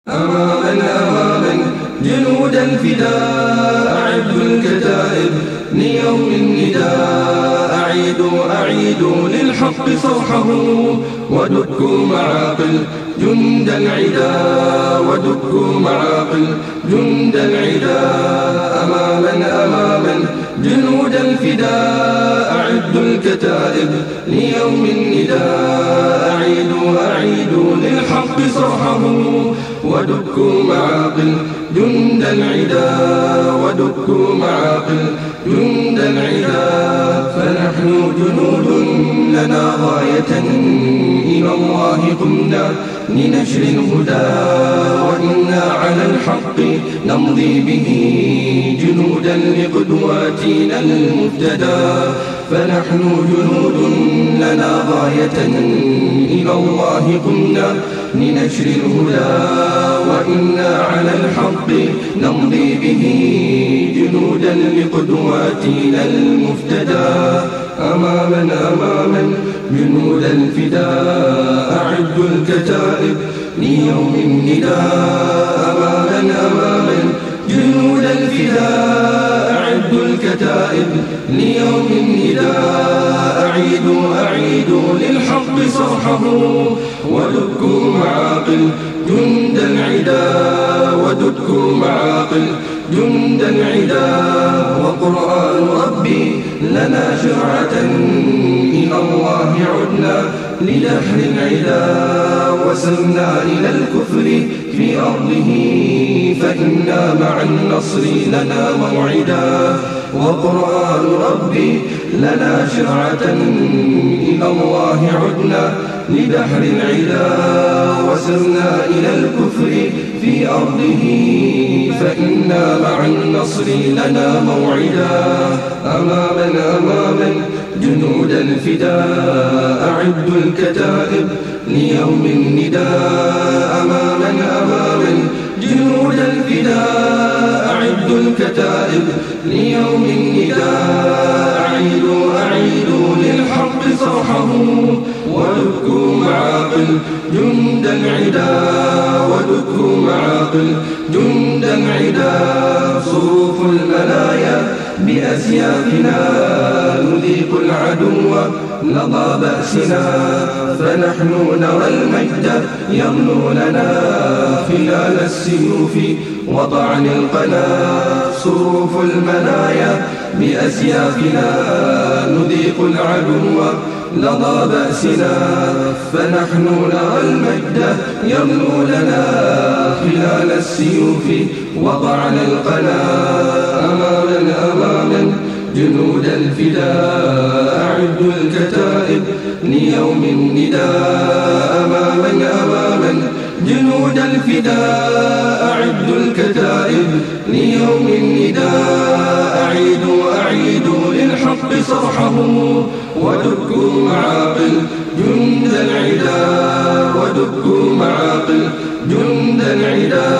أماما جنود الفداء أعدوا الكتائب ليوم النداء أعيدوا للحق صرحه ودكوا معاقل جند العدا ودكوا معاقل جند العدا. أماما جنود الفداء أعدوا الكتائب ليوم النداء أعيدوا للحق صرحه ودكوا معاقل جند العدا ودكوا معاقل جند العدا. فنحن جنود لنا غاية إلى الله قمنا لنشر الهدى وإنا على الحق نمضي به جنودا لقدواتنا المهتدى. فنحن جنود لنا غاية إلى الله قمنا لنشر الهدى وإنا على الحق نمضي به جنودا لقدواتنا المهتدى. أماما جنود الفداء أعدوا الكتائب ليوم النداء. أماما جنود الفداء أعدوا الكتائب ليوم النداء أعيدوا للحق صرحه ودكوا معاقل جند العدا ودكوا معاقل جند العدا. وقرآن ربي لنا شرعة إلى الله عدنا لدحر العدا وسرنا إلى الكفر في أرضه فإنا مع النصر لنا موعدا. وقرآن ربي لنا شرعة إلى الله عدنا لدحر العدا وسرنا إلى الكفر في أرضه فإنا مع النصر لنا موعدا. أماما جنود الفداء أعدوا الكتائب ليوم النداء. أماما جنود الفداء أعدوا الكتائب ليوم النداء أعيدوا للحق صرحه ودكوا معاقل جند العدا ودكوا معاقل جند العدا. صروف المنايا بأسيافنا نذيق العدو لظى بأسنا فنحن نرى المجد يغلو لنا خلال السيوف وطعن القنا. صروف المنايا بأسيافنا نذيق العدو لظى بأسنا فنحن نرى المجد يغلو لنا خلال السيوف وطعن القنا. أماما جنود الفداء أعدوا الكتائب ليوم النداء. أماما جنود الفداء أعدوا الكتائب ليوم النداء أعيدوا للحق صرحه ودكوا معاقل جند العدا ودكوا معاقل جند العدا.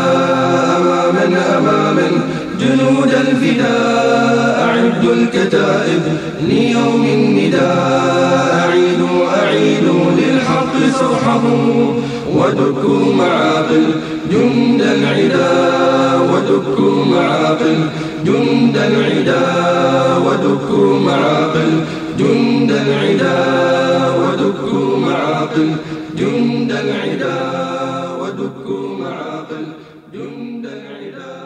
أماما جنود الفداء أعدوا الكتائب ليوم النداء أعيدوا للحق صرحه ودكوا معاقل جند العدا ودكوا معاقل جند العدا ودكوا معاقل جند العدا ودكوا معاقل جند العدا ودكوا معاقل جند العدا.